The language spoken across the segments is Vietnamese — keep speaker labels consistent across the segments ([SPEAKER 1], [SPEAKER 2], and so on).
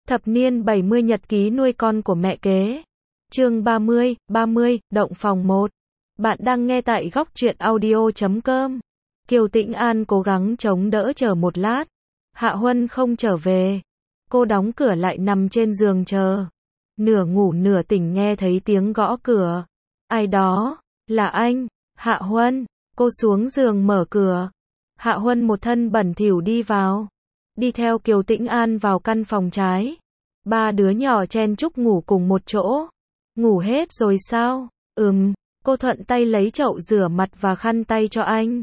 [SPEAKER 1] Thập niên 70 nhật ký nuôi con của mẹ kế. Chương 30, động phòng 1. Bạn đang nghe tại góc truyện audio.com. Kiều Tĩnh An cố gắng chống đỡ chờ một lát. Hạ Huân không trở về. Cô đóng cửa lại nằm trên giường chờ. Nửa ngủ nửa tỉnh nghe thấy tiếng gõ cửa. Ai đó? Là anh. Hạ Huân. Cô xuống giường mở cửa. Hạ Huân một thân bẩn thỉu đi vào. Đi theo Kiều Tĩnh An vào căn phòng trái. Ba đứa nhỏ chen chúc ngủ cùng một chỗ. Ngủ hết rồi sao? Cô thuận tay lấy chậu rửa mặt và khăn tay cho anh.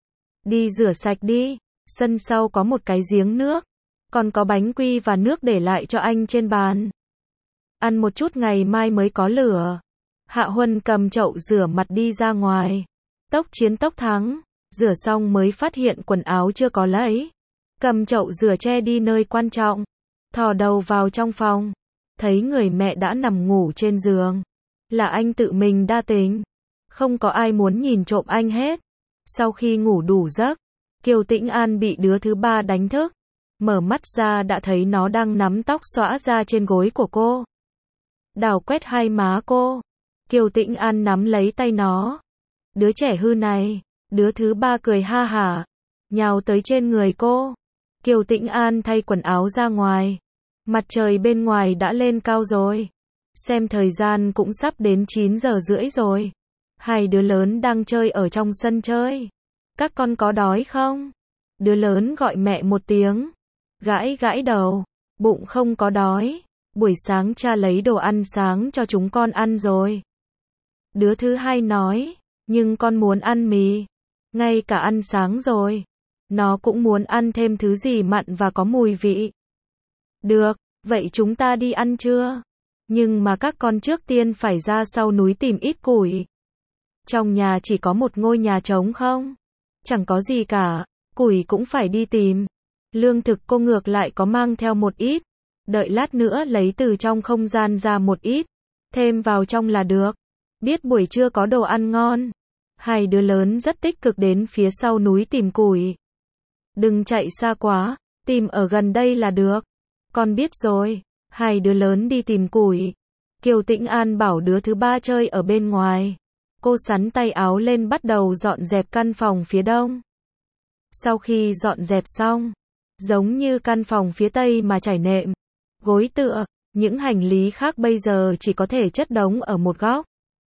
[SPEAKER 1] Đi rửa sạch đi, sân sau có một cái giếng nước. Còn có bánh quy và nước để lại cho anh trên bàn. Ăn một chút ngày mai mới có lửa. Hạ Huân cầm chậu rửa mặt đi ra ngoài. Tốc chiến tốc thắng, rửa xong mới phát hiện quần áo chưa có lấy. Cầm chậu rửa che đi nơi quan trọng. Thò đầu vào trong phòng. Thấy người mẹ đã nằm ngủ trên giường. Là anh tự mình đa tình. Không có ai muốn nhìn trộm anh hết. Sau khi ngủ đủ giấc, Kiều Tĩnh An bị đứa thứ ba đánh thức. Mở mắt ra đã thấy nó đang nắm tóc xõa ra trên gối của cô. Đào quét hai má cô. Kiều Tĩnh An nắm lấy tay nó. Đứa trẻ hư này. Đứa thứ ba cười ha hả. Nhào tới trên người cô. Kiều Tĩnh An thay quần áo ra ngoài. Mặt trời bên ngoài đã lên cao rồi. Xem thời gian cũng sắp đến 9 giờ rưỡi rồi. Hai đứa lớn đang chơi ở trong sân chơi. Các con có đói không? Đứa lớn gọi mẹ một tiếng. Gãi gãi đầu. Bụng không có đói. Buổi sáng cha lấy đồ ăn sáng cho chúng con ăn rồi. Đứa thứ hai nói. Nhưng con muốn ăn mì. Ngay cả ăn sáng rồi. Nó cũng muốn ăn thêm thứ gì mặn và có mùi vị. Được, vậy chúng ta đi ăn trưa. Nhưng mà các con trước tiên phải ra sau núi tìm ít củi. Trong nhà chỉ có một ngôi nhà trống không? Chẳng có gì cả, củi cũng phải đi tìm. Lương thực cô ngược lại có mang theo một ít. Đợi lát nữa lấy từ trong không gian ra một ít. Thêm vào trong là được. Biết buổi trưa có đồ ăn ngon. Hai đứa lớn rất tích cực đến phía sau núi tìm củi. Đừng chạy xa quá, tìm ở gần đây là được. Con biết rồi. Hai đứa lớn đi tìm củi. Kiều Tĩnh An bảo đứa thứ ba chơi ở bên ngoài. Cô xắn tay áo lên bắt đầu dọn dẹp căn phòng phía đông. Sau khi dọn dẹp xong, giống như căn phòng phía tây mà trải nệm, gối tựa, những hành lý khác bây giờ chỉ có thể chất đống ở một góc.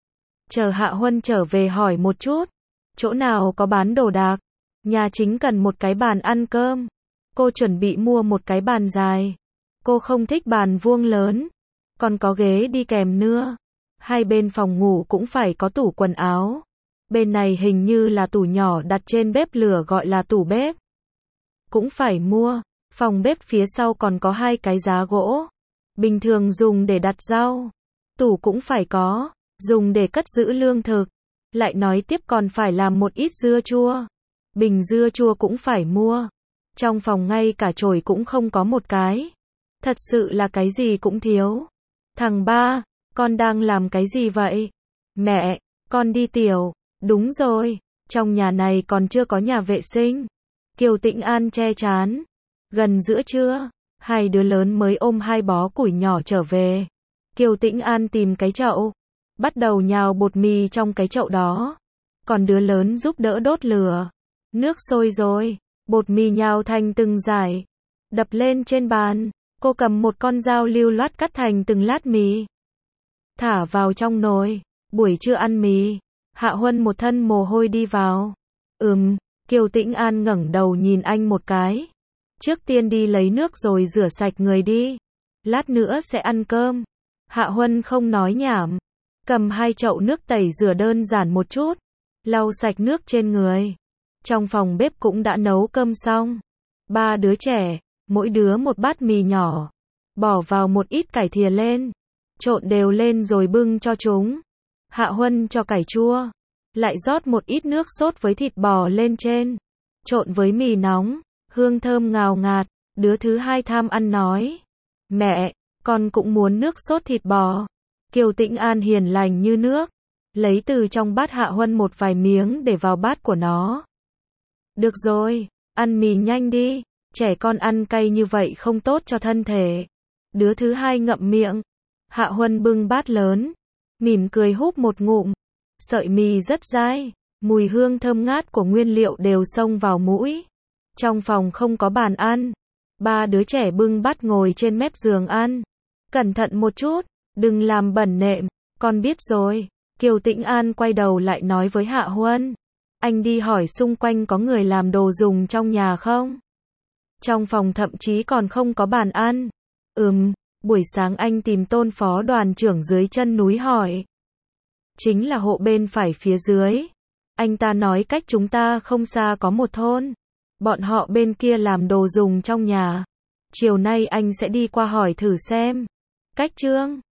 [SPEAKER 1] Chờ Hạ Huân trở về hỏi một chút, chỗ nào có bán đồ đạc, nhà chính cần một cái bàn ăn cơm. Cô chuẩn bị mua một cái bàn dài. Cô không thích bàn vuông lớn, còn có ghế đi kèm nữa. Hai bên phòng ngủ cũng phải có tủ quần áo. Bên này hình như là tủ nhỏ đặt trên bếp lửa gọi là tủ bếp. Cũng phải mua. Phòng bếp phía sau còn có hai cái giá gỗ. Bình thường dùng để đặt rau. Tủ cũng phải có, dùng để cất giữ lương thực. Lại nói tiếp còn phải làm một ít dưa chua. Bình dưa chua cũng phải mua. Trong phòng ngay cả chổi cũng không có một cái. Thật sự là cái gì cũng thiếu. Thằng ba, con đang làm cái gì vậy? Mẹ, con đi tiểu. Đúng rồi, trong nhà này còn chưa có nhà vệ sinh. Kiều Tĩnh An che trán. Gần giữa trưa, hai đứa lớn mới ôm hai bó củi nhỏ trở về. Kiều Tĩnh An tìm cái chậu. Bắt đầu nhào bột mì trong cái chậu đó. Còn đứa lớn giúp đỡ đốt lửa. Nước sôi rồi, bột mì nhào thành từng dải. Đập lên trên bàn. Cô cầm một con dao lưu loát cắt thành từng lát mì. Thả vào trong nồi. Buổi trưa ăn mì. Hạ Huân một thân mồ hôi đi vào. Kiều Tĩnh An ngẩng đầu nhìn anh một cái. Trước tiên đi lấy nước rồi rửa sạch người đi. Lát nữa sẽ ăn cơm. Hạ Huân không nói nhảm. Cầm hai chậu nước tẩy rửa đơn giản một chút. Lau sạch nước trên người. Trong phòng bếp cũng đã nấu cơm xong. Ba đứa trẻ. Mỗi đứa một bát mì nhỏ. Bỏ vào một ít cải thìa lên. Trộn đều lên rồi bưng cho chúng. Hạ Huân cho cải chua. Lại rót một ít nước sốt với thịt bò lên trên. Trộn với mì nóng. Hương thơm ngào ngạt. Đứa thứ hai tham ăn nói. Mẹ, con cũng muốn nước sốt thịt bò. Kiều Tĩnh An hiền lành như nước. Lấy từ trong bát Hạ Huân một vài miếng để vào bát của nó. Được rồi, ăn mì nhanh đi. Trẻ con ăn cay như vậy không tốt cho thân thể. Đứa thứ hai ngậm miệng. Hạ Huân bưng bát lớn, mỉm cười húp một ngụm. Sợi mì rất dai, mùi hương thơm ngát của nguyên liệu đều xông vào mũi. Trong phòng không có bàn ăn. Ba đứa trẻ bưng bát ngồi trên mép giường ăn. Cẩn thận một chút, đừng làm bẩn nệm. Con biết rồi. Kiều Tĩnh An quay đầu lại nói với Hạ Huân. Anh đi hỏi xung quanh có người làm đồ dùng trong nhà không? Trong phòng thậm chí còn không có bàn ăn. Buổi sáng anh tìm Tôn phó đoàn trưởng dưới chân núi hỏi. Chính là hộ bên phải phía dưới. Anh ta nói cách chúng ta không xa có một thôn. Bọn họ bên kia làm đồ dùng trong nhà. Chiều nay anh sẽ đi qua hỏi thử xem. Cách Trương